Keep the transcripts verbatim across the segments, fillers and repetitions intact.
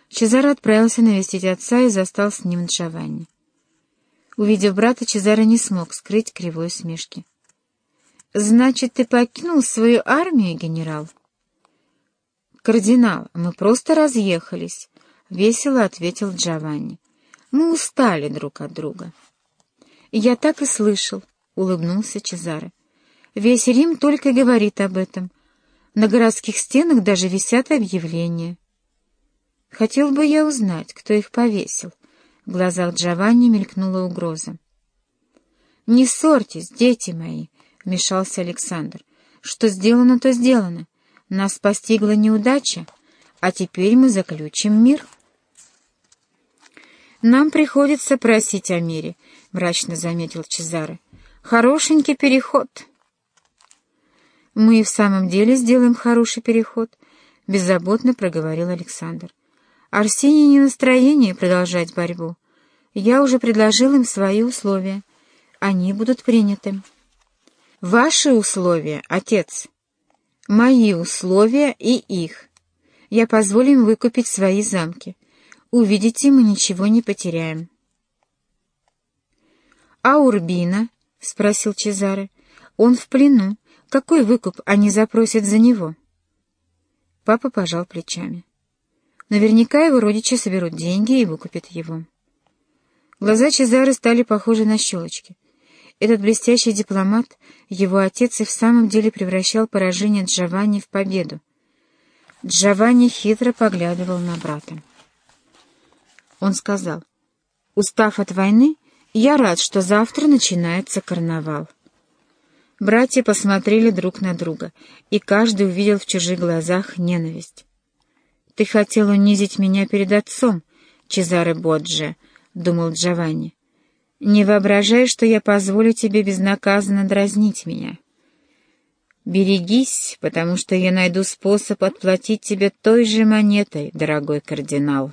Чезаро отправился навестить отца и застал с ним Джованни. Увидев брата, Чезаро не смог скрыть кривой усмешки. «Значит, ты покинул свою армию, генерал?» «Кардинал, мы просто разъехались», — весело ответил Джованни. «Мы устали друг от друга». «Я так и слышал», — улыбнулся Чезаро. «Весь Рим только говорит об этом. На городских стенах даже висят объявления». «Хотел бы я узнать, кто их повесил». В глазах Джованни мелькнула угроза. «Не ссорьтесь, дети мои», — вмешался Александр. «Что сделано, то сделано. Нас постигла неудача, а теперь мы заключим мир». «Нам приходится просить о мире», — мрачно заметил Чезаро. «Хорошенький переход». «Мы и в самом деле сделаем хороший переход», — беззаботно проговорил Александр. «Арсений не в настроении продолжать борьбу. Я уже предложил им свои условия. Они будут приняты». «Ваши условия, отец?» «Мои условия и их. Я позволю им выкупить свои замки. Увидите, мы ничего не потеряем». «А Урбино?» — спросил Чезаро. «Он в плену. Какой выкуп они запросят за него?» Папа пожал плечами. Наверняка его родичи соберут деньги и выкупят его. Глаза Чезаро стали похожи на щелочки. Этот блестящий дипломат, его отец, и в самом деле превращал поражение Джованни в победу. Джованни хитро поглядывал на брата. Он сказал: «Устав от войны, я рад, что завтра начинается карнавал». Братья посмотрели друг на друга, и каждый увидел в чужих глазах ненависть. «Ты хотел унизить меня перед отцом, Чезаре Боджиа», — думал Джованни. «Не воображай, что я позволю тебе безнаказанно дразнить меня. Берегись, потому что я найду способ отплатить тебе той же монетой, дорогой кардинал».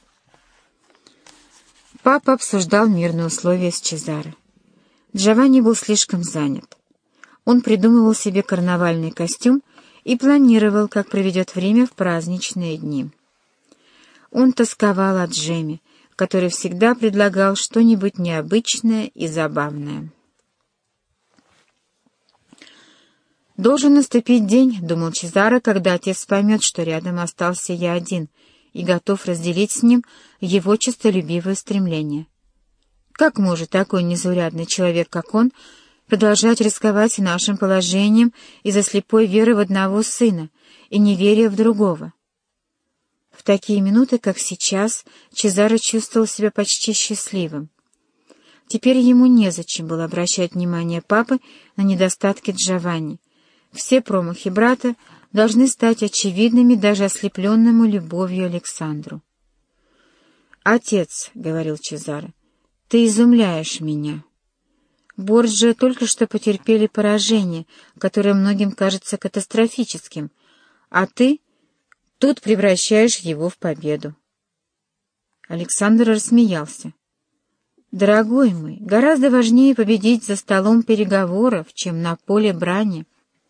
Папа обсуждал мирные условия с Чезаро. Джованни был слишком занят. Он придумывал себе карнавальный костюм и планировал, как проведет время в праздничные дни. Он тосковал о Джеме, который всегда предлагал что-нибудь необычное и забавное. «Должен наступить день, — думал Чезаро, — когда отец поймет, что рядом остался я один и готов разделить с ним его честолюбивое стремление. Как может такой незаурядный человек, как он, продолжать рисковать нашим положением из-за слепой веры в одного сына и неверия в другого?» В такие минуты, как сейчас, Чезаро чувствовал себя почти счастливым. Теперь ему незачем было обращать внимание папы на недостатки Джованни. Все промахи брата должны стать очевидными даже ослепленному любовью Александру. «Отец, — говорил Чезаро, — ты изумляешь меня. Борджиа только что потерпели поражение, которое многим кажется катастрофическим, а ты тут превращаешь его в победу». Александр рассмеялся. «Дорогой мой, гораздо важнее победить за столом переговоров, чем на поле брани.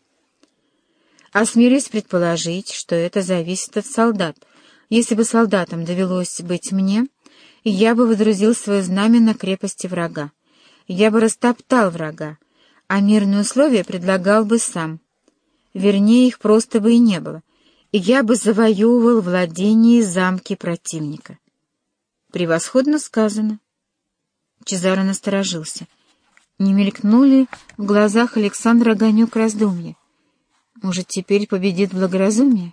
Осмелюсь предположить, что это зависит от солдат. Если бы солдатам довелось быть мне, я бы водрузил свое знамя на крепости врага. Я бы растоптал врага, а мирные условия предлагал бы сам. Вернее, их просто бы и не было, и я бы завоевывал владения и замки противника». «Превосходно сказано». Чезаро насторожился. Не мелькнул ли в глазах Александра огонек раздумья? Может, теперь победит благоразумие?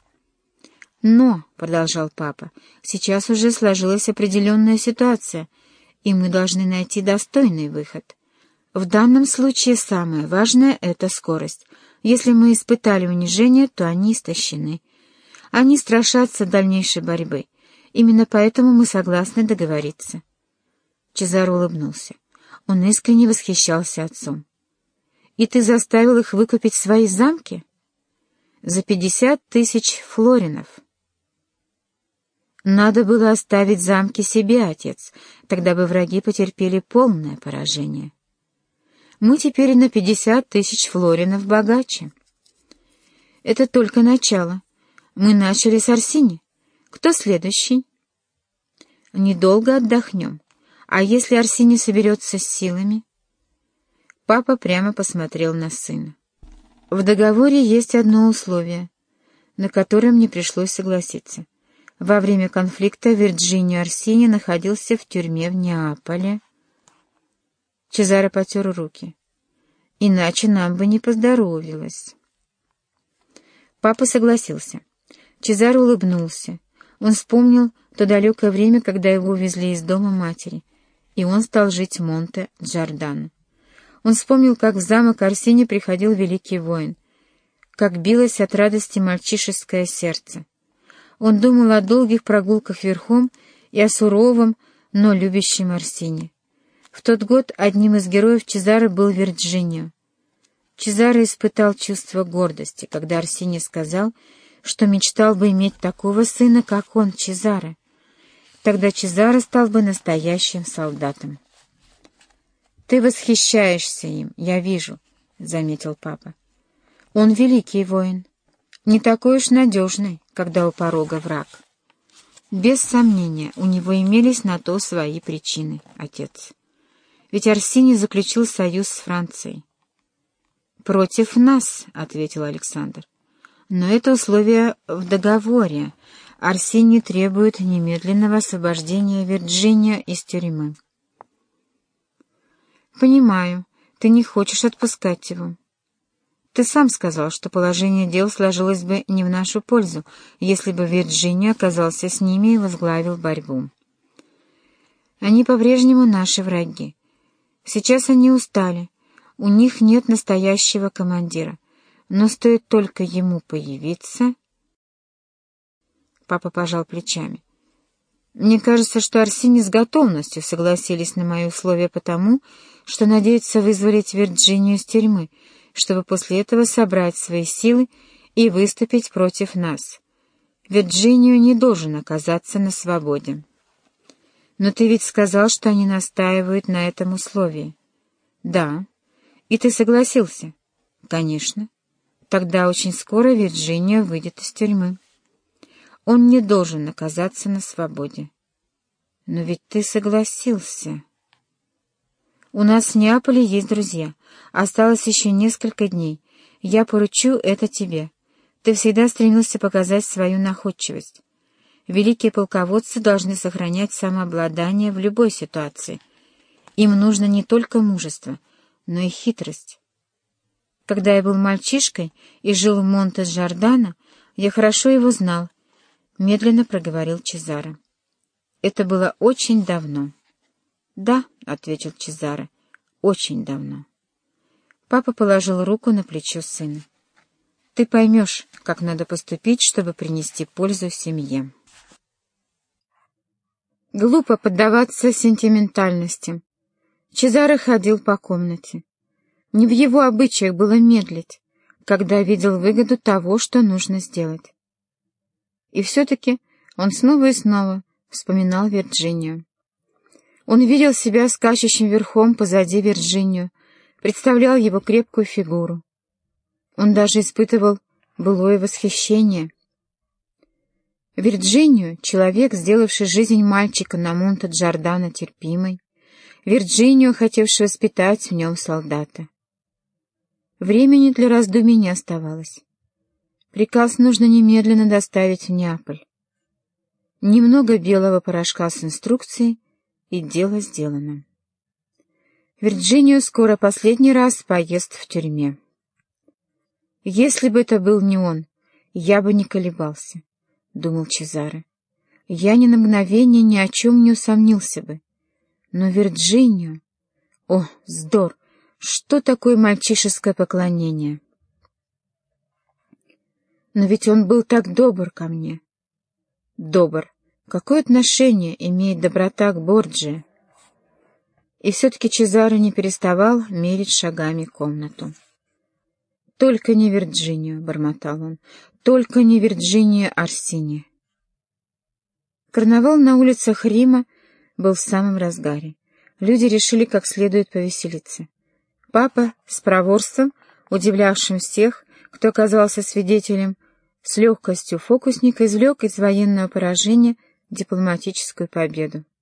«Но, — продолжал папа, — сейчас уже сложилась определенная ситуация, и мы должны найти достойный выход. В данном случае самое важное — это скорость. Если мы испытали унижение, то они истощены. Они страшатся дальнейшей борьбы. Именно поэтому мы согласны договориться». Чезаро улыбнулся. Он искренне восхищался отцом. «И ты заставил их выкупить свои замки?» «За пятьдесят тысяч флоринов». «Надо было оставить замки себе, отец, тогда бы враги потерпели полное поражение. Мы теперь на пятьдесят тысяч флоринов богаче». «Это только начало. Мы начали с Арсини. Кто следующий? Недолго отдохнем. А если Арсений соберется с силами? Папа прямо посмотрел на сына. В договоре есть одно условие, на которое мне пришлось согласиться. Во время конфликта Вирджинио Арсений находился в тюрьме в Неаполе. Чезаре потер руки. Иначе нам бы не поздоровилось. Папа согласился. Чезаре улыбнулся. Он вспомнил то далекое время, когда его увезли из дома матери, и он стал жить в Монте-Джордано. Он вспомнил, как в замок Арсений приходил великий воин, как билось от радости мальчишеское сердце. Он думал о долгих прогулках верхом и о суровом, но любящем Арсении. В тот год одним из героев Чезаре был Вирджинио. Чезаре испытал чувство гордости, когда Арсений сказал, что мечтал бы иметь такого сына, как он, Чезаре. Тогда Чезаре стал бы настоящим солдатом. «Ты восхищаешься им, я вижу», — заметил папа. «Он великий воин, не такой уж надежный, когда у порога враг». «Без сомнения, у него имелись на то свои причины, отец. Ведь Арсений заключил союз с Францией». «Против нас», — ответил Александр. «Но это условие в договоре. Арсений требует немедленного освобождения Вирджинио из тюрьмы». «Понимаю, ты не хочешь отпускать его. Ты сам сказал, что положение дел сложилось бы не в нашу пользу, если бы Вирджинио оказался с ними и возглавил борьбу. Они по-прежнему наши враги. Сейчас они устали, у них нет настоящего командира, но стоит только ему появиться...» Папа пожал плечами. «Мне кажется, что Арсений с готовностью согласились на мои условия потому, что надеются вызволить Вирджинию из тюрьмы, чтобы после этого собрать свои силы и выступить против нас. Вирджинио не должен оказаться на свободе». «Но ты ведь сказал, что они настаивают на этом условии». «Да. И ты согласился?» «Конечно. Тогда очень скоро Вирджинио выйдет из тюрьмы. Он не должен оказаться на свободе». «Но ведь ты согласился». «У нас в Неаполе есть друзья. Осталось еще несколько дней. Я поручу это тебе. Ты всегда стремился показать свою находчивость. Великие полководцы должны сохранять самообладание в любой ситуации. Им нужно не только мужество, но и хитрость. Когда я был мальчишкой и жил в Монте-Джордано, я хорошо его знал», — медленно проговорил Чезаре. «Это было очень давно». «Да», — ответил Чезаре, — «очень давно». Папа положил руку на плечо сына. «Ты поймешь, как надо поступить, чтобы принести пользу семье». Глупо поддаваться сентиментальности. Чезаре ходил по комнате. Не в его обычаях было медлить, когда видел выгоду того, что нужно сделать. И все-таки он снова и снова вспоминал Вирджинио. Он видел себя скачущим верхом позади Вирджинио, представлял его крепкую фигуру. Он даже испытывал былое восхищение. Вирджинио — человек, сделавший жизнь мальчика на Монте-Джордано терпимой, Вирджинио, хотевший воспитать в нем солдата. Времени для раздумий не оставалось. Приказ нужно немедленно доставить в Неаполь. Немного белого порошка с инструкцией, и дело сделано. Вирджинио скоро последний раз поест в тюрьме. «Если бы это был не он, я бы не колебался», — думал Чезаре. «Я ни на мгновение ни о чем не усомнился бы. Но Вирджинио... О, вздор! Что такое мальчишеское поклонение? Но ведь он был так добр ко мне». Добр. Какое отношение имеет доброта к Борджиа? И все-таки Чезаре не переставал мерить шагами комнату. «Только не Вирджинио», — бормотал он, — «только не Вирджинио Арсений». Карнавал на улицах Рима был в самом разгаре. Люди решили как следует повеселиться. Папа с проворством, удивлявшим всех, кто оказался свидетелем, с легкостью фокусника извлек из военного поражения дипломатическую победу.